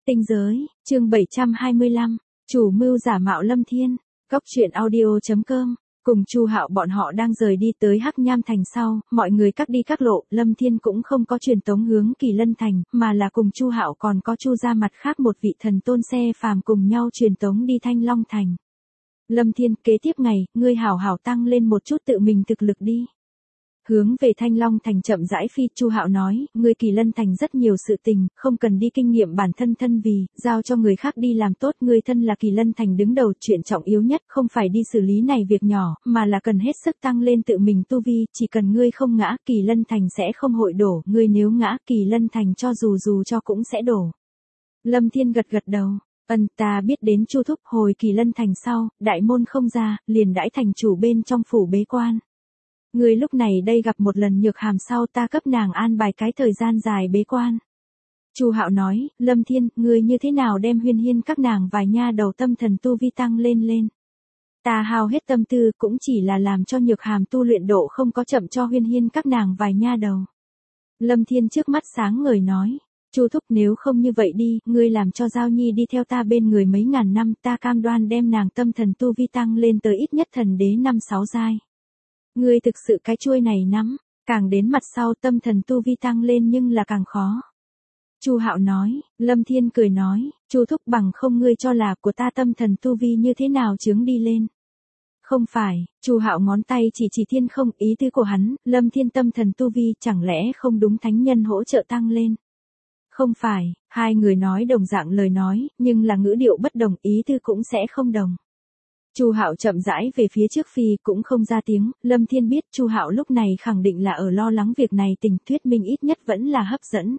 Tinh giới, chương 725, chủ mưu giả mạo Lâm Thiên, góc truyện audio.com. Cùng Chu Hạo bọn họ đang rời đi tới Hắc Nham Thành sau, mọi người các đi các lộ, Lâm Thiên cũng không có truyền tống hướng Kỳ Lân Thành, mà là cùng Chu Hạo còn có Chu gia mặt khác một vị thần tôn xe phàm cùng nhau truyền tống đi Thanh Long Thành. Lâm Thiên, kế tiếp ngày, ngươi hảo hảo tăng lên một chút tự mình thực lực đi. Hướng về Thanh Long Thành chậm rãi phi, Chu Hạo nói, ngươi Kỳ Lân Thành rất nhiều sự tình, không cần đi kinh nghiệm bản thân thân vì, giao cho người khác đi làm tốt, ngươi thân là Kỳ Lân Thành đứng đầu, chuyện trọng yếu nhất không phải đi xử lý này việc nhỏ, mà là cần hết sức tăng lên tự mình tu vi, chỉ cần ngươi không ngã, Kỳ Lân Thành sẽ không hội đổ, ngươi nếu ngã, Kỳ Lân Thành cho dù cho cũng sẽ đổ. Lâm Thiên gật gật đầu. Ta biết đến. Chu thúc, hồi Kỳ Lân Thành sau, đại môn không ra, liền đãi thành chủ bên trong phủ bế quan. Người lúc này đây gặp một lần Nhược Hàm sau, ta cấp nàng an bài cái thời gian dài bế quan. Chu Hạo nói, Lâm Thiên, ngươi như thế nào đem Huyên Hiên các nàng vài nha đầu tâm thần tu vi tăng lên. Ta hao hết tâm tư cũng chỉ là làm cho Nhược Hàm tu luyện độ không có chậm cho Huyên Hiên các nàng vài nha đầu. Lâm Thiên trước mắt sáng ngời nói. Chu thúc, nếu không như vậy đi, ngươi làm cho Giao Nhi đi theo ta bên người mấy ngàn năm, ta cam đoan đem nàng tâm thần tu vi tăng lên tới ít nhất thần đế 5-6 giai. Ngươi thực sự cái chuôi này nắm, càng đến mặt sau tâm thần tu vi tăng lên nhưng là càng khó. Chu Hạo nói. Lâm Thiên cười nói, Chu thúc, bằng không ngươi cho là của ta tâm thần tu vi như thế nào chướng đi lên. Không phải. Chu Hạo ngón tay chỉ thiên không, ý tứ của hắn, Lâm Thiên tâm thần tu vi chẳng lẽ không đúng thánh nhân hỗ trợ tăng lên. Không phải, hai người nói đồng dạng lời nói, nhưng là ngữ điệu bất đồng, ý tứ cũng sẽ không đồng. Chu Hạo chậm rãi về phía trước phi, cũng không ra tiếng. Lâm Thiên biết Chu Hạo lúc này khẳng định là ở lo lắng việc này, tình thuyết minh ít nhất vẫn là hấp dẫn.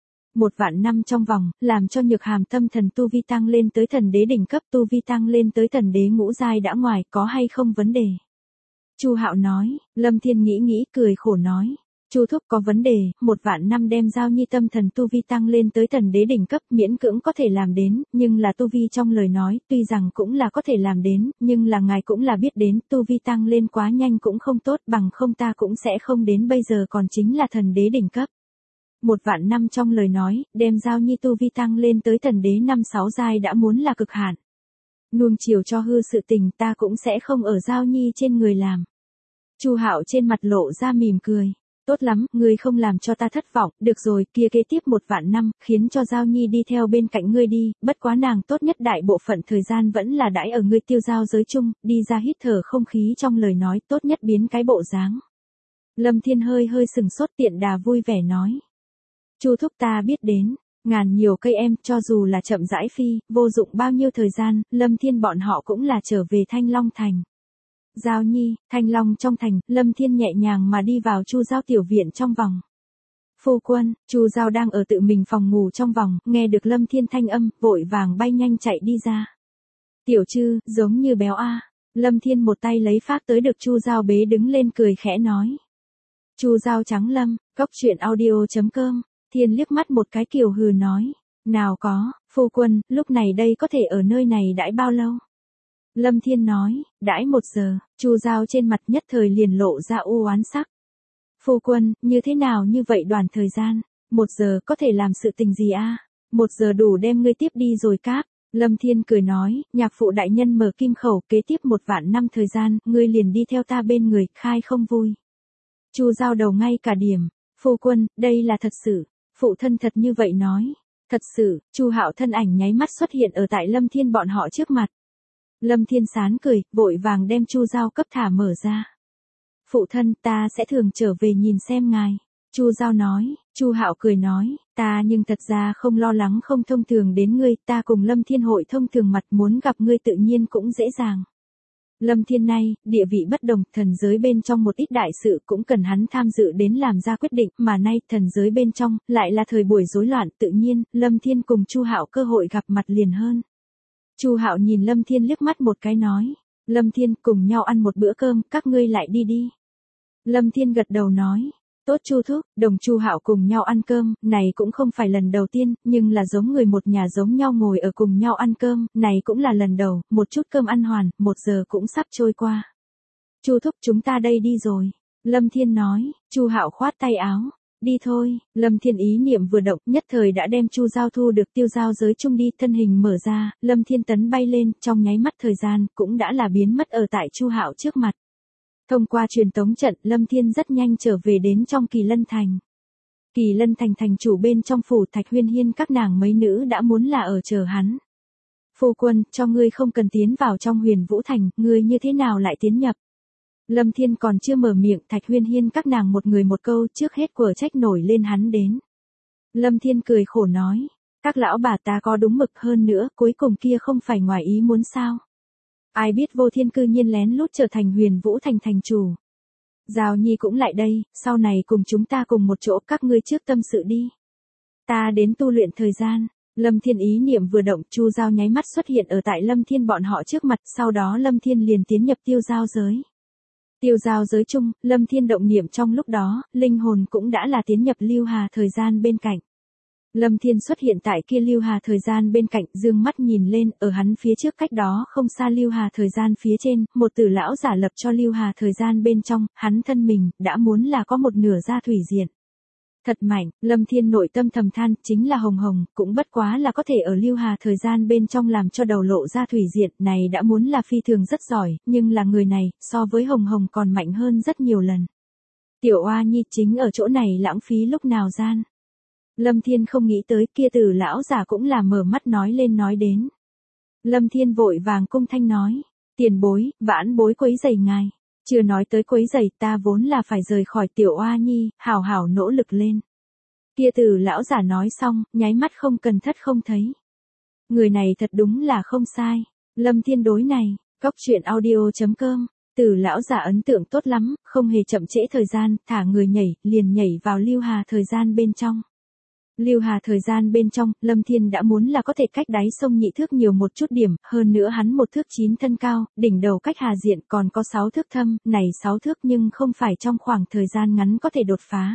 1.000 năm trong vòng, làm cho Nhược Hàm tâm thần tu vi tăng lên tới thần đế đỉnh cấp, tu vi tăng lên tới thần đế ngũ giai đã ngoài, có hay không vấn đề? Chu Hạo nói. Lâm Thiên nghĩ cười khổ nói. Chu thúc, có vấn đề, 1.000 năm đem Giao Nhi tâm thần tu vi tăng lên tới thần đế đỉnh cấp, miễn cưỡng có thể làm đến, nhưng là tu vi trong lời nói, tuy rằng cũng là có thể làm đến, nhưng là ngài cũng là biết đến, tu vi tăng lên quá nhanh cũng không tốt, bằng không ta cũng sẽ không đến bây giờ còn chính là thần đế đỉnh cấp. 1.000 năm trong lời nói, đem Giao Nhi tu vi tăng lên tới thần đế 5-6 giai đã muốn là cực hạn. Nuông chiều cho hư sự tình, ta cũng sẽ không ở Giao Nhi trên người làm. Chu Hạo trên mặt lộ ra mỉm cười. Tốt lắm, ngươi không làm cho ta thất vọng, được rồi, kia kế tiếp 1.000 năm, khiến cho Giao Nhi đi theo bên cạnh ngươi đi, bất quá nàng tốt nhất đại bộ phận thời gian vẫn là đãi ở ngươi tiêu giao giới chung, đi ra hít thở không khí trong lời nói, tốt nhất biến cái bộ dáng. Lâm Thiên hơi sừng sốt, tiện đà vui vẻ nói. Chu thúc, ta biết đến, ngàn nhiều cây em, cho dù là chậm rãi phi, vô dụng bao nhiêu thời gian, Lâm Thiên bọn họ cũng là trở về Thanh Long Thành. Giao Nhi, Thanh Long trong thành, Lâm Thiên nhẹ nhàng mà đi vào Chu Giao tiểu viện trong vòng. Phu quân, Chu Giao đang ở tự mình phòng ngủ trong vòng, nghe được Lâm Thiên thanh âm, vội vàng bay nhanh chạy đi ra. Tiểu Trư, giống như béo a. Lâm Thiên một tay lấy phát tới được Chu Giao bế đứng lên cười khẽ nói. Chu Giao trắng Lâm, góc truyện audio.com. Thiên liếc mắt một cái kiều hừ nói. Nào có, phu quân, lúc này đây có thể ở nơi này đãi bao lâu? Lâm Thiên nói, đãi 1 giờ, Chu Giao trên mặt nhất thời liền lộ ra u oán sắc. Phu quân, như thế nào như vậy đoạn thời gian, 1 giờ có thể làm sự tình gì a? 1 giờ đủ đem ngươi tiếp đi rồi cáp. Lâm Thiên cười nói, nhạc phụ đại nhân mở kim khẩu, kế tiếp 1.000 năm thời gian, ngươi liền đi theo ta bên người, khai không vui. Chu Giao đầu ngay cả điểm, phu quân, đây là thật sự, phụ thân thật như vậy nói. Thật sự, Chu Hạo thân ảnh nháy mắt xuất hiện ở tại Lâm Thiên bọn họ trước mặt. Lâm Thiên sán cười, vội vàng đem Chu Giao cấp thả mở ra. Phụ thân, ta sẽ thường trở về nhìn xem ngài. Chu Giao nói. Chu Hạo cười nói, ta nhưng thật ra không lo lắng không thông thường đến ngươi, ta cùng Lâm Thiên hội thông thường mặt, muốn gặp ngươi tự nhiên cũng dễ dàng. Lâm Thiên nay, địa vị bất đồng, thần giới bên trong một ít đại sự cũng cần hắn tham dự đến làm ra quyết định, mà nay thần giới bên trong, lại là thời buổi rối loạn, tự nhiên, Lâm Thiên cùng Chu Hạo cơ hội gặp mặt liền hơn. Chu Hạo nhìn Lâm Thiên liếc mắt một cái nói. Lâm Thiên, cùng nhau ăn một bữa cơm, các ngươi lại đi. Lâm Thiên gật đầu nói. Tốt Chu thúc, đồng Chu Hạo cùng nhau ăn cơm, này cũng không phải lần đầu tiên, nhưng là giống người một nhà giống nhau ngồi ở cùng nhau ăn cơm, này cũng là lần đầu, một chút cơm ăn hoàn, 1 giờ cũng sắp trôi qua. Chu thúc, chúng ta đây đi rồi. Lâm Thiên nói. Chu Hạo khoát tay áo. Đi thôi, Lâm Thiên ý niệm vừa động, nhất thời đã đem Chu Giao thu được tiêu giao giới chung đi, thân hình mở ra, Lâm Thiên tấn bay lên, trong nháy mắt thời gian, cũng đã là biến mất ở tại Chu Hạo trước mặt. Thông qua truyền tống trận, Lâm Thiên rất nhanh trở về đến trong Kỳ Lân Thành. Kỳ Lân Thành thành chủ bên trong phủ Thạch Huyên Hiên các nàng mấy nữ đã muốn là ở chờ hắn. Phu quân, cho ngươi không cần tiến vào trong Huyền Vũ Thành, ngươi như thế nào lại tiến nhập? Lâm Thiên còn chưa mở miệng, Thạch Huyên Hiên các nàng một người một câu, trước hết quở trách nổi lên hắn đến. Lâm Thiên cười khổ nói, các lão bà ta có đúng mực, hơn nữa, cuối cùng kia không phải ngoài ý muốn sao? Ai biết Vô Thiên cư nhiên lén lút trở thành Huyền Vũ Thành thành chủ. Giao Nhi cũng lại đây, sau này cùng chúng ta cùng một chỗ, các ngươi trước tâm sự đi. Ta đến tu luyện thời gian. Lâm Thiên ý niệm vừa động, Chu Giao nháy mắt xuất hiện ở tại Lâm Thiên bọn họ trước mặt, sau đó Lâm Thiên liền tiến nhập tiêu giao giới. Tiêu giao giới chung, Lâm Thiên động niệm trong lúc đó, linh hồn cũng đã là tiến nhập lưu hà thời gian bên cạnh. Lâm Thiên xuất hiện tại kia lưu hà thời gian bên cạnh, dương mắt nhìn lên, ở hắn phía trước cách đó không xa lưu hà thời gian phía trên, một tử lão giả lập cho lưu hà thời gian bên trong, hắn thân mình, đã muốn là có một nửa ra thủy diện. Thật mạnh, Lâm Thiên nội tâm thầm than, chính là Hồng Hồng, cũng bất quá là có thể ở lưu hà thời gian bên trong làm cho đầu lộ ra thủy diện, này đã muốn là phi thường rất giỏi, nhưng là người này, so với Hồng Hồng còn mạnh hơn rất nhiều lần. Tiểu Oa Nhi chính ở chỗ này lãng phí lúc nào gian. Lâm Thiên không nghĩ tới, kia tử lão giả cũng là mở mắt nói lên nói đến. Lâm Thiên vội vàng cung thanh nói, tiền bối, vãn bối quấy rầy ngài. Chưa nói tới quấy rầy, ta vốn là phải rời khỏi Tiểu Oa Nhi, hảo hảo nỗ lực lên. Kia tử lão giả nói xong, nháy mắt không cần thất không thấy. Người này thật đúng là không sai. Lâm Thiên đối này, Cóc Truyện Audio.com, tử lão giả ấn tượng tốt lắm, không hề chậm trễ thời gian, thả người nhảy, liền nhảy vào lưu hà thời gian bên trong. Lưu hà thời gian bên trong, Lâm Thiên đã muốn là có thể cách đáy sông nhị thước nhiều một chút điểm, hơn nữa hắn 1 thước 9 thân cao, đỉnh đầu cách hà diện còn có 6 thước thâm, này 6 thước nhưng không phải trong khoảng thời gian ngắn có thể đột phá.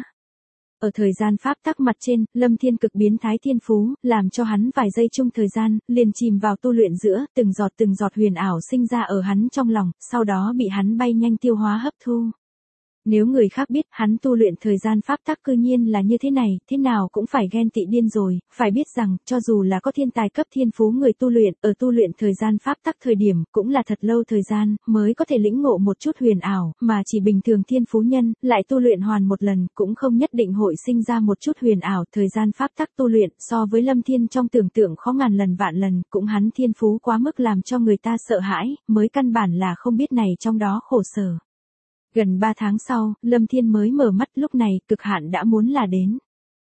Ở thời gian pháp tắc mặt trên, Lâm Thiên cực biến thái thiên phú, làm cho hắn vài giây chung thời gian, liền chìm vào tu luyện giữa, từng giọt huyền ảo sinh ra ở hắn trong lòng, sau đó bị hắn bay nhanh tiêu hóa hấp thu. Nếu người khác biết hắn tu luyện thời gian pháp tắc cư nhiên là như thế này, thế nào cũng phải ghen tị điên rồi, phải biết rằng, cho dù là có thiên tài cấp thiên phú người tu luyện, ở tu luyện thời gian pháp tắc thời điểm, cũng là thật lâu thời gian, mới có thể lĩnh ngộ một chút huyền ảo, mà chỉ bình thường thiên phú nhân, lại tu luyện hoàn một lần, cũng không nhất định hội sinh ra một chút huyền ảo, thời gian pháp tắc tu luyện, so với Lâm Thiên trong tưởng tượng khó ngàn lần vạn lần, cũng hắn thiên phú quá mức làm cho người ta sợ hãi, mới căn bản là không biết này trong đó khổ sở. Gần 3 tháng sau, Lâm Thiên mới mở mắt, lúc này, cực hạn đã muốn là đến.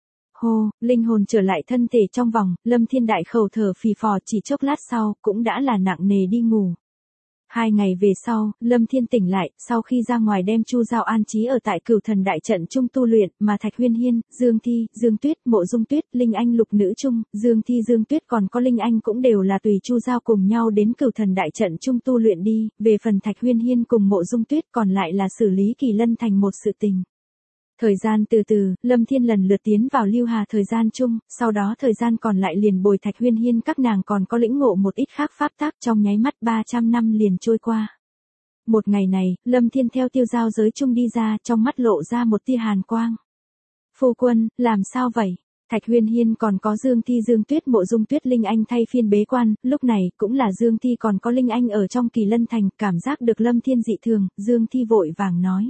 Hô, linh hồn trở lại thân thể trong vòng, Lâm Thiên đại khẩu thở phì phò, chỉ chốc lát sau, cũng đã là nặng nề đi ngủ. 2 ngày về sau, Lâm Thiên tỉnh lại, sau khi ra ngoài đem Chu Giao an trí ở tại Cửu Thần đại trận trung tu luyện, mà Thạch Huyên Hiên, Dương Thi, Dương Tuyết, Mộ Dung Tuyết, Linh Anh lục nữ trung, Dương Thi, Dương Tuyết còn có Linh Anh cũng đều là tùy Chu Giao cùng nhau đến Cửu Thần đại trận trung tu luyện đi, về phần Thạch Huyên Hiên cùng Mộ Dung Tuyết còn lại là xử lý Kỳ Lân thành một sự tình. Thời gian từ từ, Lâm Thiên lần lượt tiến vào lưu hà thời gian chung, sau đó thời gian còn lại liền bồi Thạch Huyên Hiên các nàng còn có lĩnh ngộ một ít khác pháp tác, trong nháy mắt 300 năm liền trôi qua. Một ngày này, Lâm Thiên theo tiêu giao giới chung đi ra, trong mắt lộ ra một tia hàn quang. Phu quân, làm sao vậy? Thạch Huyên Hiên còn có Dương Thi, Dương Tuyết, Mộ Dung Tuyết, Linh Anh thay phiên bế quan, lúc này cũng là Dương Thi còn có Linh Anh ở trong Kỳ Lân thành, cảm giác được Lâm Thiên dị thường, Dương Thi vội vàng nói.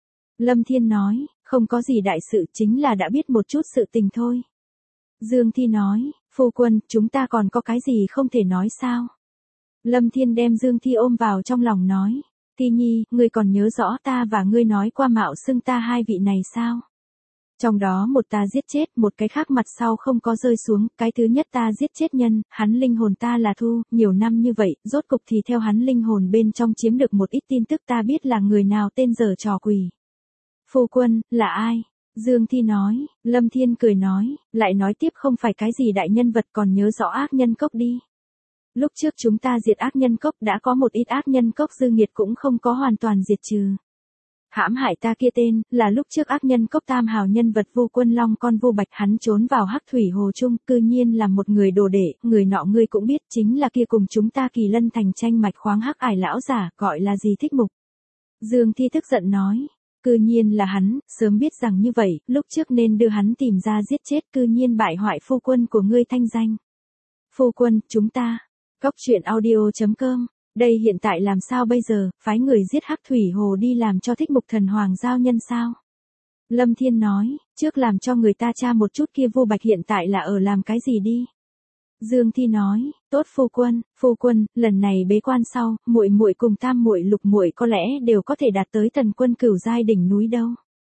Lâm Thiên nói, không có gì đại sự, chính là đã biết một chút sự tình thôi. Dương Thi nói, phu quân, chúng ta còn có cái gì không thể nói sao? Lâm Thiên đem Dương Thi ôm vào trong lòng nói, Thi Nhi, ngươi còn nhớ rõ ta và ngươi nói qua mạo xưng ta hai vị này sao? Trong đó một ta giết chết, một cái khác mặt sau không có rơi xuống, cái thứ nhất ta giết chết nhân, hắn linh hồn ta là thu, nhiều năm như vậy, rốt cục thì theo hắn linh hồn bên trong chiếm được một ít tin tức ta biết là người nào tên giở trò quỷ. Phu quân, là ai? Dương Thi nói, Lâm Thiên cười nói, lại nói tiếp không phải cái gì đại nhân vật còn nhớ rõ ác nhân cốc đi. Lúc trước chúng ta diệt ác nhân cốc đã có một ít ác nhân cốc dư nghiệt cũng không có hoàn toàn diệt trừ. Hãm hại ta kia tên, là lúc trước ác nhân cốc tam hào nhân vật Vô Quân Long con Vô Bạch hắn trốn vào hắc thủy hồ chung, cư nhiên là một người đồ đệ, người nọ ngươi cũng biết chính là kia cùng chúng ta Kỳ Lân thành tranh mạch khoáng hắc ải lão giả, gọi là gì Thích Mục. Dương Thi tức giận nói, Cư nhiên là hắn, sớm biết rằng như vậy, lúc trước nên đưa hắn tìm ra giết chết, cư nhiên bại hoại phu quân của ngươi thanh danh. Phu quân, chúng ta. Cốc truyện audio.com. Đây hiện tại làm sao bây giờ, phái người giết Hắc Thủy Hồ đi làm cho Thích Mục Thần Hoàng giao nhân sao? Lâm Thiên nói, trước làm cho người ta tra một chút kia Vô Bạch hiện tại là ở làm cái gì đi. Dương Thi nói, tốt phu quân, lần này bế quan sau, muội muội cùng tam muội lục muội có lẽ đều có thể đạt tới thần quân cửu giai đỉnh núi đâu.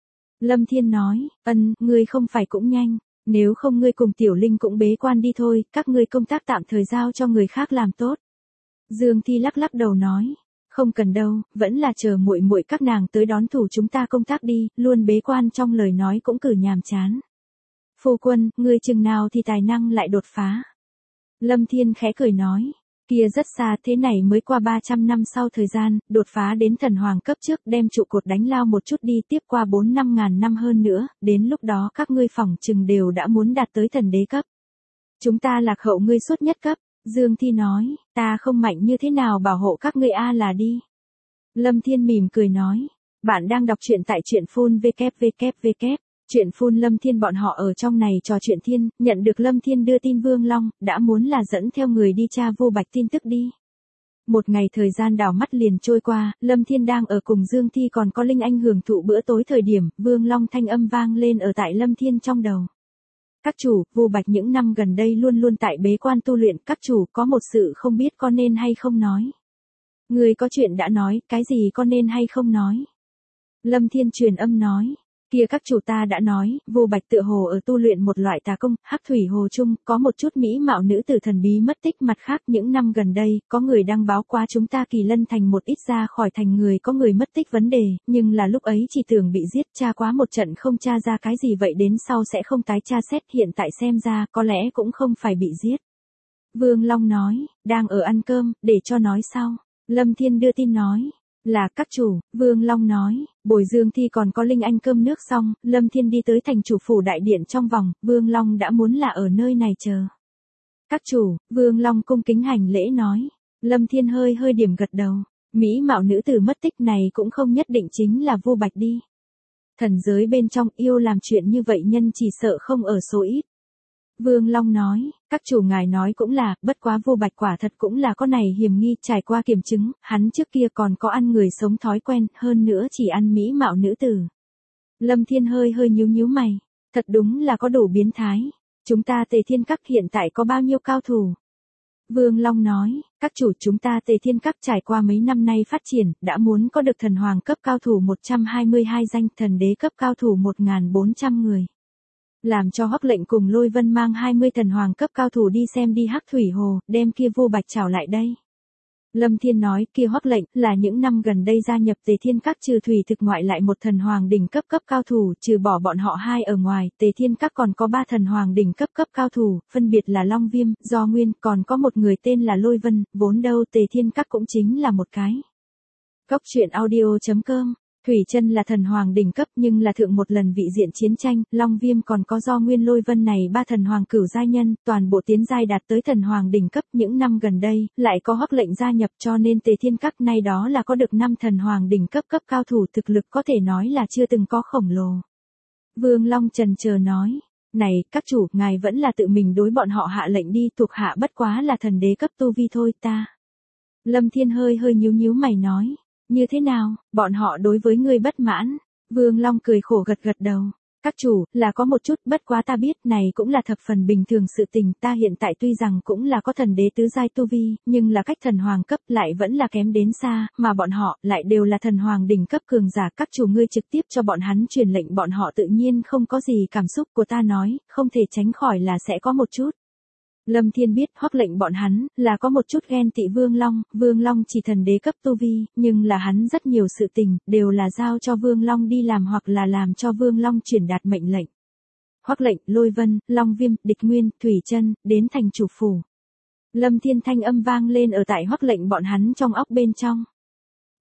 Lâm Thiên nói, ngươi không phải cũng nhanh, nếu không ngươi cùng Tiểu Linh cũng bế quan đi thôi, các ngươi công tác tạm thời giao cho người khác làm tốt. Dương Thi lắc lắc đầu nói, không cần đâu, vẫn là chờ muội muội các nàng tới đón thủ chúng ta công tác đi, luôn bế quan trong lời nói cũng cử nhàm chán. Phu quân, ngươi chừng nào thì tài năng lại đột phá. Lâm Thiên khẽ cười nói, kia rất xa thế này mới qua 300 năm sau thời gian, đột phá đến thần hoàng cấp trước đem trụ cột đánh lao một chút đi tiếp qua 4-5 ngàn năm hơn nữa, đến lúc đó các ngươi phỏng chừng đều đã muốn đạt tới thần đế cấp. Chúng ta lạc hậu ngươi suốt nhất cấp, Dương Thi nói, ta không mạnh như thế nào bảo hộ các ngươi a là đi. Lâm Thiên mỉm cười nói, bạn đang đọc truyện tại truyện phun www. Chuyện phun Lâm Thiên bọn họ ở trong này trò chuyện thiên, nhận được Lâm Thiên đưa tin Vương Long, đã muốn là dẫn theo người đi tra Vô Bạch tin tức đi. Một ngày thời gian đảo mắt liền trôi qua, Lâm Thiên đang ở cùng Dương Thi còn có Linh Anh hưởng thụ bữa tối thời điểm, Vương Long thanh âm vang lên ở tại Lâm Thiên trong đầu. Các chủ, Vô Bạch những năm gần đây luôn luôn tại bế quan tu luyện, các chủ có một sự không biết có nên hay không nói. Người có chuyện đã nói, cái gì có nên hay không nói. Lâm Thiên truyền âm nói. Kia các chủ ta đã nói, Vô Bạch tựa hồ ở tu luyện một loại tà công, Hắc Thủy Hồ chung, có một chút mỹ mạo nữ tử thần bí mất tích, mặt khác những năm gần đây, có người đăng báo qua chúng ta Kỳ Lân thành một ít ra khỏi thành người có người mất tích vấn đề, nhưng là lúc ấy chỉ tưởng bị giết, tra quá một trận không tra ra cái gì vậy đến sau sẽ không tái tra xét, hiện tại xem ra có lẽ cũng không phải bị giết. Vương Long nói, đang ở ăn cơm, để cho nói sau. Lâm Thiên đưa tin nói. Là các chủ, Vương Long nói, bồi Dương Thi còn có Linh Anh cơm nước xong, Lâm Thiên đi tới thành chủ phủ đại điện trong vòng, Vương Long đã muốn là ở nơi này chờ. Các chủ, Vương Long cung kính hành lễ nói, Lâm Thiên hơi hơi điểm gật đầu, mỹ mạo nữ tử mất tích này cũng không nhất định chính là Vô Bạch đi. Thần giới bên trong yêu làm chuyện như vậy nhân chỉ sợ không ở số ít. Vương Long nói, các chủ ngài nói cũng là, bất quá Vô Bạch quả thật cũng là có này hiểm nghi, trải qua kiểm chứng, hắn trước kia còn có ăn người sống thói quen, hơn nữa chỉ ăn mỹ mạo nữ tử. Lâm Thiên hơi hơi nhíu mày, thật đúng là có đủ biến thái. Chúng ta Tề Thiên Các hiện tại có bao nhiêu cao thủ? Vương Long nói, các chủ chúng ta Tề Thiên Các trải qua mấy năm nay phát triển, đã muốn có được thần hoàng cấp cao thủ 122 danh, thần đế cấp cao thủ 1.400 người. Làm cho Hoắc Lệnh cùng Lôi Vân mang 20 thần hoàng cấp cao thủ đi xem đi Hắc Thủy Hồ, đem kia Vô Bạch trảo lại đây. Lâm Thiên nói, kia Hoắc Lệnh là những năm gần đây gia nhập Tề Thiên Các trừ thủy thực ngoại lại một thần hoàng đỉnh cấp cao thủ, trừ bỏ bọn họ hai ở ngoài, Tề Thiên Các còn có 3 thần hoàng đỉnh cấp cao thủ, phân biệt là Long Viêm, Do Nguyên, còn có một người tên là Lôi Vân, vốn đâu Tề Thiên Các cũng chính là một cái. Cốc truyện audio.com. Thủy Chân là thần hoàng đỉnh cấp nhưng là thượng một lần vị diện chiến tranh, Long Viêm còn có Do Nguyên Lôi Vân này 3 thần hoàng cửu giai nhân, toàn bộ tiến giai đạt tới thần hoàng đỉnh cấp, những năm gần đây, lại có Hoắc Lệnh gia nhập cho nên Tề Thiên Các nay đó là có được 5 thần hoàng đỉnh cấp cao thủ, thực lực có thể nói là chưa từng có khổng lồ. Vương Long chần chờ nói, này, các chủ, ngài vẫn là tự mình đối bọn họ hạ lệnh đi, thuộc hạ bất quá là thần đế cấp tu vi thôi ta. Lâm Thiên hơi hơi nhíu mày nói. Như thế nào, bọn họ đối với ngươi bất mãn? Vương Long cười khổ gật đầu. Các chủ, là có một chút, bất quá ta biết này cũng là thập phần bình thường sự tình, ta hiện tại tuy rằng cũng là có thần đế tứ giai tu vi, nhưng là cách thần hoàng cấp lại vẫn là kém đến xa, mà bọn họ lại đều là thần hoàng đỉnh cấp cường giả, các chủ ngươi trực tiếp cho bọn hắn truyền lệnh bọn họ tự nhiên không có gì cảm xúc của ta nói, không thể tránh khỏi là sẽ có một chút. Lâm Thiên biết Hoắc Lệnh bọn hắn là có một chút ghen tị Vương Long chỉ thần đế cấp tu vi, nhưng là hắn rất nhiều sự tình, đều là giao cho Vương Long đi làm hoặc là làm cho Vương Long truyền đạt mệnh lệnh. Hoắc Lệnh, Lôi Vân, Long Viêm, Địch Nguyên, Thủy Chân, đến thành chủ phủ. Lâm Thiên thanh âm vang lên ở tại Hoắc Lệnh bọn hắn trong óc bên trong.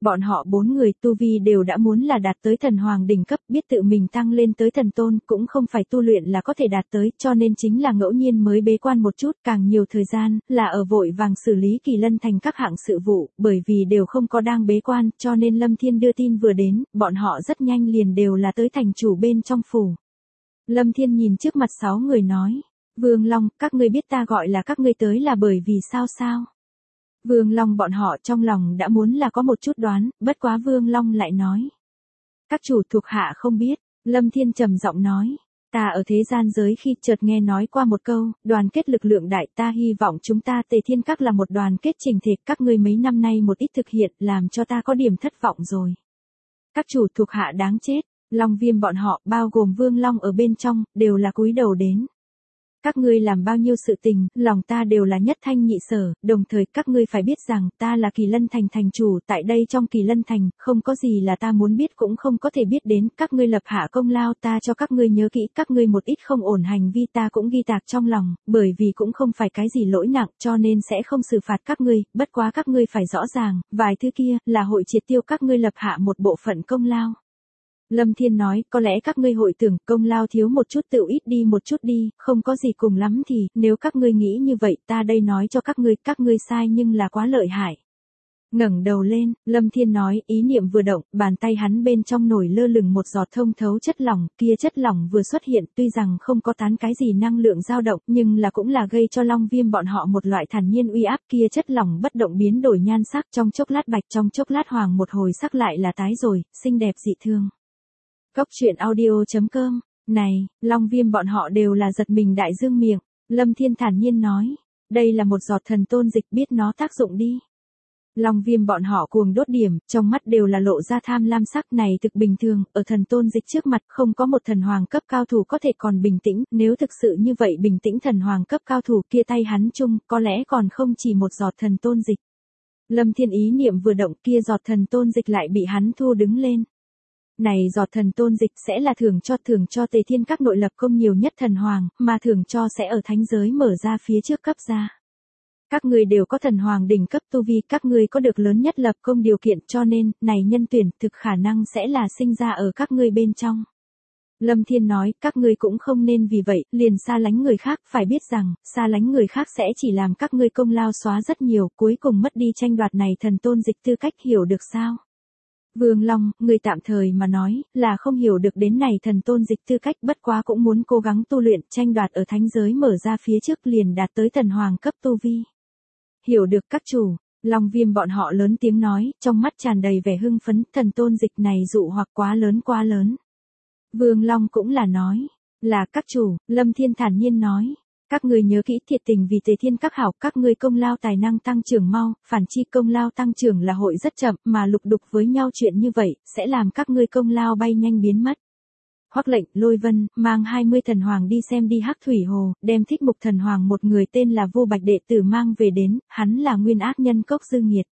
Bọn họ 4 người tu vi đều đã muốn là đạt tới thần hoàng đỉnh cấp, biết tự mình tăng lên tới thần tôn cũng không phải tu luyện là có thể đạt tới, cho nên chính là ngẫu nhiên mới bế quan một chút, càng nhiều thời gian là ở vội vàng xử lý Kỳ Lân thành các hạng sự vụ, bởi vì đều không có đang bế quan, cho nên Lâm Thiên đưa tin vừa đến, bọn họ rất nhanh liền đều là tới thành chủ bên trong phủ. Lâm Thiên nhìn trước mặt 6 người nói, Vương Long, các ngươi biết ta gọi là các ngươi tới là bởi vì sao sao? Vương Long bọn họ trong lòng đã muốn là có một chút đoán, bất quá Vương Long lại nói. Các chủ thuộc hạ không biết, Lâm Thiên trầm giọng nói. Ta ở thế gian giới khi chợt nghe nói qua một câu, đoàn kết lực lượng đại, ta hy vọng chúng ta Tề Thiên Các là một đoàn kết chỉnh thể, các ngươi mấy năm nay một ít thực hiện làm cho ta có điểm thất vọng rồi. Các chủ thuộc hạ đáng chết, Long Viêm bọn họ bao gồm Vương Long ở bên trong, đều là cúi đầu đến. Các ngươi làm bao nhiêu sự tình, lòng ta đều là nhất thanh nhị sở, đồng thời các ngươi phải biết rằng ta là Kỳ Lân thành thành chủ, tại đây trong Kỳ Lân thành, không có gì là ta muốn biết cũng không có thể biết đến, các ngươi lập hạ công lao ta cho các ngươi nhớ kỹ, các ngươi một ít không ổn hành vi ta cũng ghi tạc trong lòng, bởi vì cũng không phải cái gì lỗi nặng, cho nên sẽ không xử phạt các ngươi, bất quá các ngươi phải rõ ràng, vài thứ kia là hội triệt tiêu các ngươi lập hạ một bộ phận công lao. Lâm Thiên nói, có lẽ các ngươi hội tưởng công lao thiếu một chút tự ít đi một chút đi, không có gì cùng lắm thì, nếu các ngươi nghĩ như vậy ta đây nói cho các ngươi sai nhưng là quá lợi hại. Ngẩng đầu lên, Lâm Thiên nói, ý niệm vừa động, bàn tay hắn bên trong nổi lơ lửng một giọt thông thấu chất lỏng, kia chất lỏng vừa xuất hiện, tuy rằng không có tán cái gì năng lượng dao động, nhưng là cũng là gây cho Long Viêm bọn họ một loại thản nhiên uy áp, kia chất lỏng bất động biến đổi nhan sắc, trong chốc lát bạch, trong chốc lát hoàng, một hồi sắc lại là tái rồi, xinh đẹp dị thương. Góc truyện audio.com, này, Long Viêm bọn họ đều là giật mình đại dương miệng, Lâm Thiên thản nhiên nói, đây là một giọt thần tôn dịch, biết nó tác dụng đi. Long Viêm bọn họ cuồng đốt điểm, trong mắt đều là lộ ra tham lam sắc, này thực bình thường, ở thần tôn dịch trước mặt không có một thần hoàng cấp cao thủ có thể còn bình tĩnh, nếu thực sự như vậy bình tĩnh thần hoàng cấp cao thủ kia tay hắn chung, có lẽ còn không chỉ một giọt thần tôn dịch. Lâm Thiên ý niệm vừa động, kia giọt thần tôn dịch lại bị hắn thu đứng lên. Này giọt thần tôn dịch sẽ là thưởng cho Tề Thiên Các nội lập công nhiều nhất thần hoàng, mà thưởng cho sẽ ở thánh giới mở ra phía trước cấp ra. Các ngươi đều có thần hoàng đỉnh cấp tu vi, các ngươi có được lớn nhất lập công điều kiện, cho nên, này nhân tuyển thực khả năng sẽ là sinh ra ở các ngươi bên trong. Lâm Thiên nói, các ngươi cũng không nên vì vậy, liền xa lánh người khác, phải biết rằng, xa lánh người khác sẽ chỉ làm các ngươi công lao xóa rất nhiều, cuối cùng mất đi tranh đoạt này thần tôn dịch tư cách, hiểu được sao? Vương Long, người tạm thời mà nói, là không hiểu được đến này thần tôn dịch tư cách, bất quá cũng muốn cố gắng tu luyện, tranh đoạt ở thánh giới mở ra phía trước liền đạt tới thần hoàng cấp tu vi. Hiểu được các chủ, Long Viêm bọn họ lớn tiếng nói, trong mắt tràn đầy vẻ hưng phấn, thần tôn dịch này dụ hoặc quá lớn. Vương Long cũng là nói, là các chủ, Lâm Thiên thản nhiên nói. Các ngươi nhớ kỹ, thiệt tình vì Tề Thiên Các hảo, các ngươi công lao tài năng tăng trưởng mau, phản chi công lao tăng trưởng là hội rất chậm, mà lục đục với nhau chuyện như vậy, sẽ làm các ngươi công lao bay nhanh biến mất. Hoắc Lệnh, Lôi Vân, mang 20 thần hoàng đi xem đi Hắc Thủy Hồ, đem Thích Mục thần hoàng một người tên là Vô Bạch đệ tử mang về đến, hắn là nguyên ác nhân Cốc Dư Nghiệt.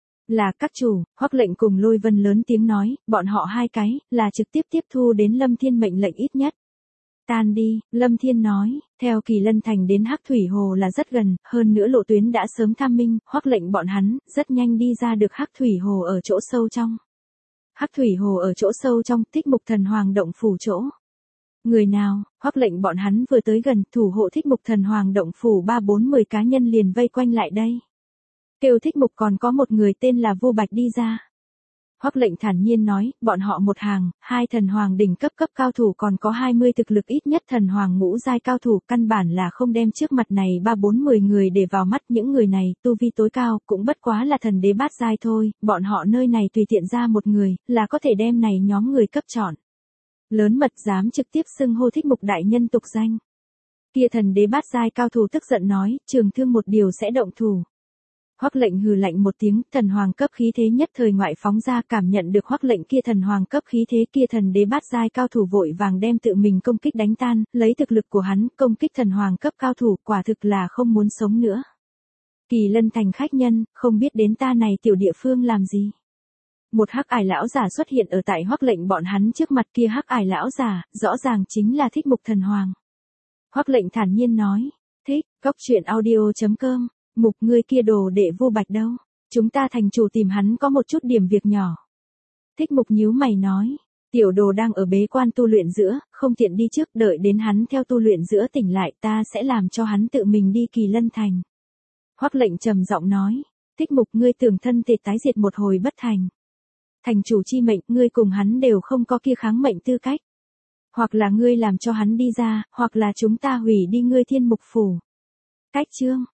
Là các chủ, Hoắc Lệnh cùng Lôi Vân lớn tiếng nói, bọn họ hai cái, là trực tiếp tiếp thu đến Lâm Thiên mệnh lệnh ít nhất. Tan đi, Lâm Thiên nói, theo Kỳ Lân thành đến Hắc Thủy Hồ là rất gần, hơn nữa lộ tuyến đã sớm tham minh, Hoắc Lệnh bọn hắn, rất nhanh đi ra được Hắc Thủy Hồ ở chỗ sâu trong. Hắc Thủy Hồ ở chỗ sâu trong, Thích Mục thần hoàng động phủ chỗ. Người nào, Hoắc Lệnh bọn hắn vừa tới gần, thủ hộ Thích Mục thần hoàng động phủ 3-4-10 cá nhân liền vây quanh lại đây. Kêu Thích Mục còn có một người tên là Vô Bạch đi ra. Hoắc Lệnh thản nhiên nói, bọn họ một hàng, 2 thần hoàng đỉnh cấp cao thủ còn có 20 thực lực ít nhất thần hoàng ngũ giai cao thủ, căn bản là không đem trước mặt này 3-4-10 người để vào mắt, những người này, tu vi tối cao, cũng bất quá là thần đế bát giai thôi, bọn họ nơi này tùy tiện ra một người, là có thể đem này nhóm người cấp chọn. Lớn mật dám trực tiếp xưng hô Thích Mục đại nhân tục danh. Kia thần đế bát giai cao thủ tức giận nói, trường thương một điều sẽ động thủ. Hoắc Lệnh hừ lạnh một tiếng, thần hoàng cấp khí thế nhất thời ngoại phóng ra, cảm nhận được Hoắc Lệnh kia thần hoàng cấp khí thế, kia thần đế bát giai cao thủ vội vàng đem tự mình công kích đánh tan, lấy thực lực của hắn, công kích thần hoàng cấp cao thủ, quả thực là không muốn sống nữa. Kỳ Lân thành khách nhân, không biết đến ta này tiểu địa phương làm gì. Một hắc ải lão giả xuất hiện ở tại Hoắc Lệnh bọn hắn trước mặt, kia hắc ải lão giả, rõ ràng chính là Thích Mục thần hoàng. Hoắc Lệnh thản nhiên nói, thích, góc truyện audio.com. Mục ngươi kia đồ đệ Vô Bạch đâu? Chúng ta thành chủ tìm hắn có một chút điểm việc nhỏ. Thích Mục nhíu mày nói. Tiểu đồ đang ở bế quan tu luyện giữa, không tiện đi trước, đợi đến hắn theo tu luyện giữa tỉnh lại ta sẽ làm cho hắn tự mình đi Kỳ Lân Thành. Hoắc Lệnh trầm giọng nói. Thích Mục, ngươi tưởng thân thể tái diệt một hồi bất thành. Thành chủ chi mệnh, ngươi cùng hắn đều không có kia kháng mệnh tư cách. Hoặc là ngươi làm cho hắn đi ra, hoặc là chúng ta hủy đi ngươi Thiên Mục phủ. Cách chương.